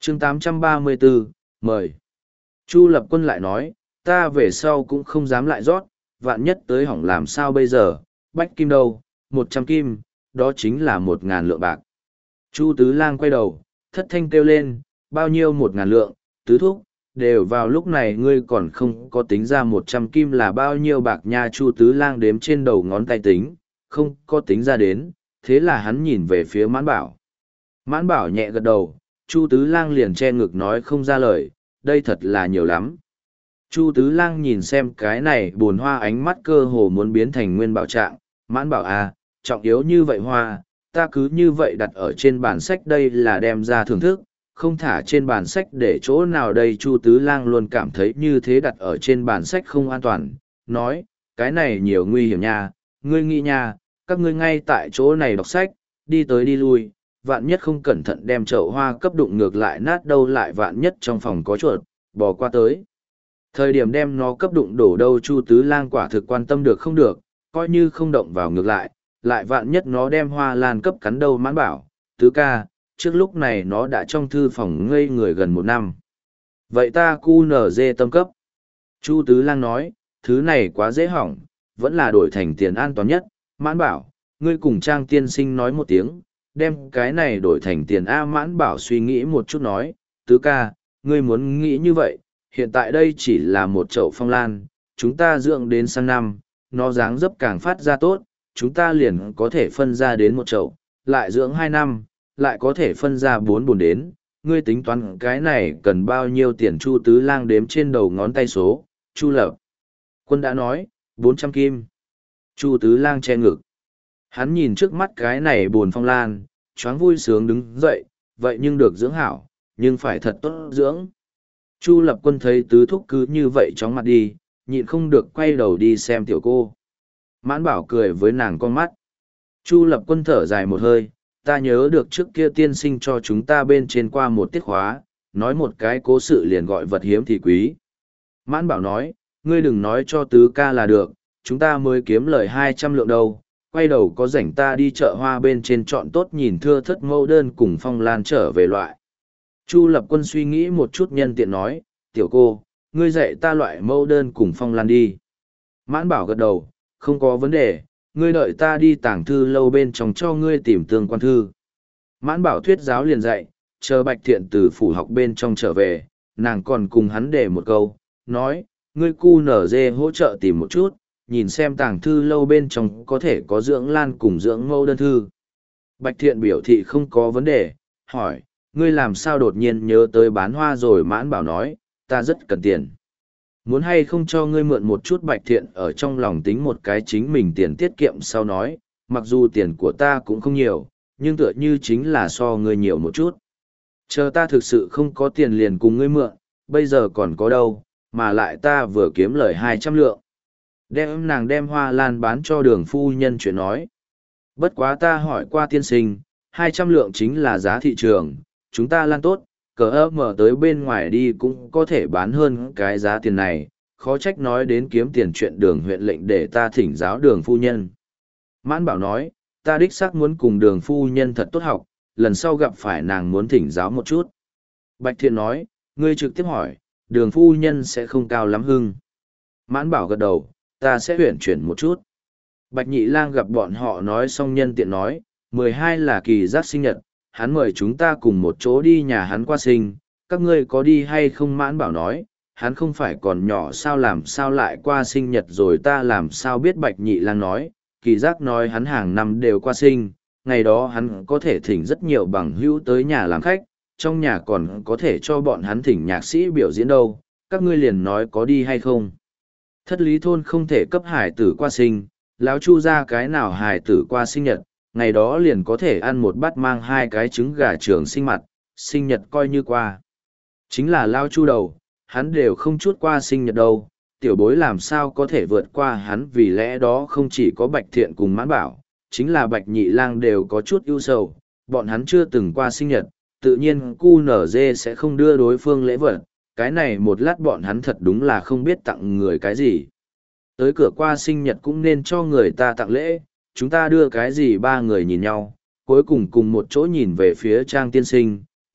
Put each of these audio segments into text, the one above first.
chương 834, mời. Chu Lập Quân lại nói, ta về sau cũng không dám lại rót, vạn nhất tới hỏng làm sao bây giờ, bách kim đâu, 100 kim, đó chính là 1.000 lượng bạc. Chu Tứ Lang quay đầu, thất thanh kêu lên, bao nhiêu 1.000 lượng, tứ thúc, đều vào lúc này ngươi còn không có tính ra 100 kim là bao nhiêu bạc nha. Chu Tứ Lang đếm trên đầu ngón tay tính, không có tính ra đến, thế là hắn nhìn về phía Mãn Bảo. Mãn Bảo nhẹ gật đầu, Chu Tứ Lang liền che ngực nói không ra lời, đây thật là nhiều lắm. Chu Tứ Lang nhìn xem cái này buồn hoa ánh mắt cơ hồ muốn biến thành nguyên bảo trạng, Mãn Bảo à, trọng yếu như vậy hoa, ta cứ như vậy đặt ở trên bản sách đây là đem ra thưởng thức, không thả trên bản sách để chỗ nào đây. Chu Tứ Lang luôn cảm thấy như thế đặt ở trên bản sách không an toàn, nói, cái này nhiều nguy hiểm nha, ngươi nghĩ nha, các ngươi ngay tại chỗ này đọc sách, đi tới đi lui, vạn nhất không cẩn thận đem chậu hoa cấp đụng ngược lại nát đâu, lại vạn nhất trong phòng có chuột, bò qua tới. Thời điểm đem nó cấp đụng đổ đâu. Chu Tứ Lang quả thực quan tâm được không được, coi như không động vào ngược lại vạn nhất nó đem hoa lan cấp cắn đâu. Mãn Bảo, Tứ ca, trước lúc này nó đã trong thư phòng ngây người gần 1 năm. Vậy ta cu nở dê tâm cấp. Chu Tứ Lang nói, thứ này quá dễ hỏng, vẫn là đổi thành tiền an toàn nhất. Mãn Bảo, ngươi cùng Trang tiên sinh nói một tiếng, đem cái này đổi thành tiền A. Mãn Bảo suy nghĩ một chút nói, Tứ ca, ngươi muốn nghĩ như vậy, hiện tại đây chỉ là một chậu phong lan, chúng ta dưỡng đến sang năm, nó dáng dấp càng phát ra tốt, chúng ta liền có thể phân ra đến một chậu, lại dưỡng 2 năm, lại có thể phân ra 4 bồn đến, ngươi tính toán cái này cần bao nhiêu tiền. Chu Tứ Lang đếm trên đầu ngón tay số, Chu Lập Quân đã nói, 400 kim. Chu Tứ Lang che ngực. Hắn nhìn trước mắt cái này bồn phong lan, choáng vui sướng đứng dậy, vậy nhưng được dưỡng hảo, nhưng phải thật tốt dưỡng. Chu Lập Quân thấy tứ thúc cứ như vậy chóng mặt đi, nhịn không được quay đầu đi xem tiểu cô. Mãn Bảo cười với nàng con mắt. Chu Lập Quân thở dài một hơi, ta nhớ được trước kia tiên sinh cho chúng ta bên trên qua một tiết khóa, nói một cái cố sự liền gọi vật hiếm thì quý. Mãn Bảo nói, ngươi đừng nói cho tứ ca là được, chúng ta mới kiếm lời 200 lượng đâu, quay đầu có rảnh ta đi chợ hoa bên trên chọn tốt nhìn thưa thất mẫu đơn cùng phong lan trở về loại. Chu Lập Quân suy nghĩ một chút nhân tiện nói, tiểu cô, ngươi dạy ta loại mẫu đơn cùng phong lan đi. Mãn Bảo gật đầu, không có vấn đề, ngươi đợi ta đi tàng thư lâu bên trong cho ngươi tìm tương quan thư. Mãn Bảo thuyết giáo liền dạy, chờ Bạch Thiện từ phủ học bên trong trở về, nàng còn cùng hắn để một câu, nói, ngươi cu nở dê hỗ trợ tìm một chút, nhìn xem tàng thư lâu bên trong có thể có dưỡng lan cùng dưỡng mẫu đơn thư. Bạch Thiện biểu thị không có vấn đề, hỏi, ngươi làm sao đột nhiên nhớ tới bán hoa rồi. Mãn Bảo nói, ta rất cần tiền. Muốn hay không cho ngươi mượn một chút. Bạch Thiện ở trong lòng tính một cái chính mình tiền tiết kiệm sau nói, mặc dù tiền của ta cũng không nhiều, nhưng tựa như chính là so ngươi nhiều một chút. Chờ ta thực sự không có tiền liền cùng ngươi mượn, bây giờ còn có đâu, mà lại ta vừa kiếm lời 200 lượng. Nàng đem hoa lan bán cho Đường phu nhân chuyện nói. Bất quá ta hỏi qua tiên sinh, 200 lượng chính là giá thị trường, chúng ta lan tốt, cỡ mở tới bên ngoài đi cũng có thể bán hơn cái giá tiền này, khó trách nói đến kiếm tiền chuyện Đường huyện lệnh để ta thỉnh giáo Đường phu nhân. Mãn Bảo nói, ta đích xác muốn cùng Đường phu nhân thật tốt học, lần sau gặp phải nàng muốn thỉnh giáo một chút. Bạch Thiện nói, ngươi trực tiếp hỏi, Đường phu nhân sẽ không cao lắm hưng. Mãn Bảo gật đầu, ta sẽ huyển chuyển một chút. Bạch Nhị Lang gặp bọn họ nói xong nhân tiện nói, 12 là kỳ giác sinh nhật, hắn mời chúng ta cùng một chỗ đi nhà hắn qua sinh, các ngươi có đi hay không? Mãn Bảo nói, hắn không phải còn nhỏ sao làm sao lại qua sinh nhật rồi ta làm sao biết. Bạch Nhị Lang nói, kỳ giác nói hắn hàng năm đều qua sinh, ngày đó hắn có thể thỉnh rất nhiều bằng hữu tới nhà làm khách, trong nhà còn có thể cho bọn hắn thỉnh nhạc sĩ biểu diễn đâu, các ngươi liền nói có đi hay không. Thất lý thôn không thể cấp hải tử qua sinh, lão Chu ra cái nào hải tử qua sinh nhật, ngày đó liền có thể ăn một bát mang 2 cái trứng gà trường sinh mặt, sinh nhật coi như qua. Chính là lão Chu đầu, hắn đều không chút qua sinh nhật đâu, tiểu bối làm sao có thể vượt qua hắn. Vì lẽ đó không chỉ có Bạch Thiện cùng Mãn Bảo, chính là Bạch Nhị Lang đều có chút ưu sầu, bọn hắn chưa từng qua sinh nhật, tự nhiên QNZ sẽ không đưa đối phương lễ vật, cái này một lát bọn hắn thật đúng là không biết tặng người cái gì. Tới cửa qua sinh nhật cũng nên cho người ta tặng lễ, chúng ta đưa cái gì? 3 người nhìn nhau, cuối cùng cùng một chỗ nhìn về phía Trang tiên sinh.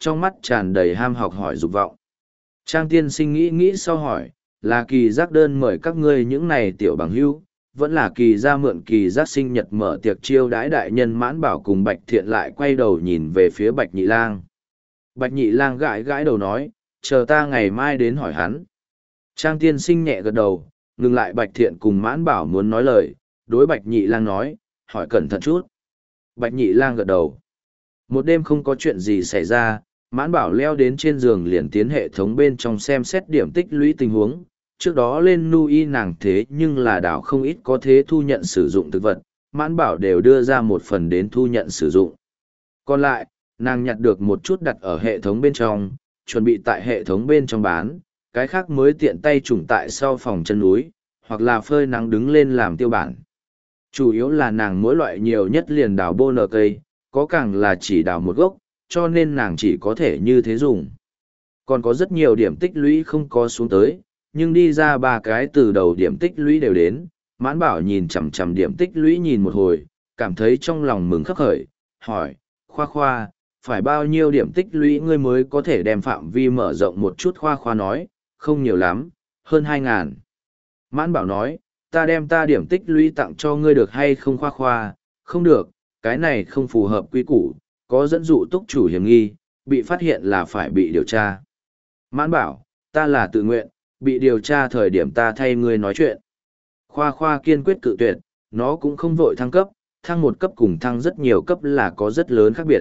trong mắt tràn đầy ham học hỏi dục vọng. Trang tiên sinh nghĩ nghĩ sau hỏi, là kỳ giác đơn mời các ngươi những này tiểu bằng hữu, vẫn là kỳ ra mượn kỳ giác sinh nhật mở tiệc chiêu đãi đại nhân Mãn Bảo cùng Bạch Thiện lại quay đầu nhìn về phía Bạch Nhị Lang. Bạch Nhị Lang gãi gãi đầu nói, chờ ta ngày mai đến hỏi hắn. Trang tiên sinh nhẹ gật đầu, ngừng lại Bạch Thiện cùng Mãn Bảo muốn nói lời, đối Bạch Nhị Lang nói, hỏi cẩn thận chút. Bạch Nhị Lang gật đầu. Một đêm không có chuyện gì xảy ra, Mãn Bảo leo đến trên giường liền tiến hệ thống bên trong xem xét điểm tích lũy tình huống. Trước đó lên nui nàng thế nhưng là đảo không ít có thế thu nhận sử dụng thực vật, Mãn Bảo đều đưa ra một phần đến thu nhận sử dụng. Còn lại, nàng nhặt được một chút đặt ở hệ thống bên trong, chuẩn bị tại hệ thống bên trong bán, cái khác mới tiện tay trùng tại sau phòng chân núi, hoặc là phơi nắng đứng lên làm tiêu bản. Chủ yếu là nàng mỗi loại nhiều nhất liền đào bô nở cây, có càng là chỉ đào một gốc, cho nên nàng chỉ có thể như thế dùng. Còn có rất nhiều điểm tích lũy không có xuống tới, nhưng đi ra ba cái từ đầu điểm tích lũy đều đến. Mãn Bảo nhìn chằm chằm điểm tích lũy nhìn một hồi, cảm thấy trong lòng mừng khắc khởi, hỏi, Khoa Khoa, phải bao nhiêu điểm tích lũy ngươi mới có thể đem phạm vi mở rộng một chút? Khoa Khoa nói, không nhiều lắm, hơn 2.000. Mãn Bảo nói, ta đem ta điểm tích lũy tặng cho ngươi được hay không? Khoa Khoa, không được, cái này không phù hợp quy củ, có dẫn dụ túc chủ hiểm nghi, bị phát hiện là phải bị điều tra. Mãn Bảo, ta là tự nguyện, bị điều tra thời điểm ta thay ngươi nói chuyện. Khoa Khoa kiên quyết cự tuyệt, nó cũng không vội thăng cấp, thăng một cấp cùng thăng rất nhiều cấp là có rất lớn khác biệt.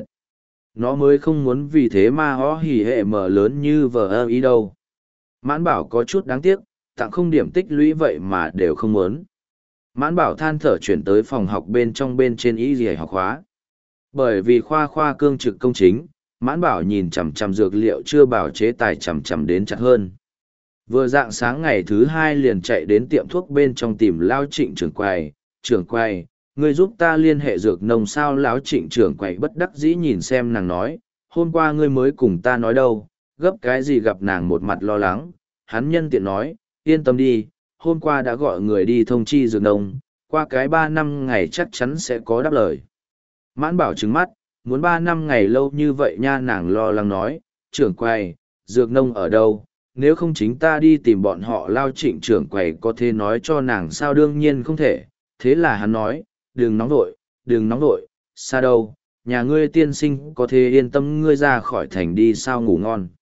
Nó mới không muốn vì thế mà ho hỉ hệ mở lớn như vờ ý đâu. Mãn Bảo có chút đáng tiếc, tặng không điểm tích lũy vậy mà đều không muốn. Mãn Bảo than thở chuyển tới phòng học bên trên y dì học hóa. Bởi vì Khoa Khoa cương trực công chính, Mãn Bảo nhìn chằm chằm dược liệu chưa bảo chế tài chằm chằm đến chặt hơn. Vừa dạng sáng ngày thứ 2 liền chạy đến tiệm thuốc bên trong tìm Lao Trịnh trưởng quầy, ngươi giúp ta liên hệ dược nông sao? Lão Trịnh trưởng quầy bất đắc dĩ nhìn xem nàng nói, hôm qua ngươi mới cùng ta nói đâu, gấp cái gì? Gặp nàng một mặt lo lắng, hắn nhân tiện nói, yên tâm đi, hôm qua đã gọi người đi thông chi dược nông, qua cái 3-5 ngày chắc chắn sẽ có đáp lời. Mãn Bảo trừng mắt, muốn 3-5 ngày lâu như vậy nha? Nàng lo lắng nói, trưởng quầy, dược nông ở đâu? Nếu không chính ta đi tìm bọn họ. Lao Trịnh trưởng quầy có thể nói cho nàng sao? Đương nhiên không thể. Thế là hắn nói, đừng nóng vội, xa đâu, nhà ngươi tiên sinh có thể yên tâm, ngươi ra khỏi thành đi sao ngủ ngon.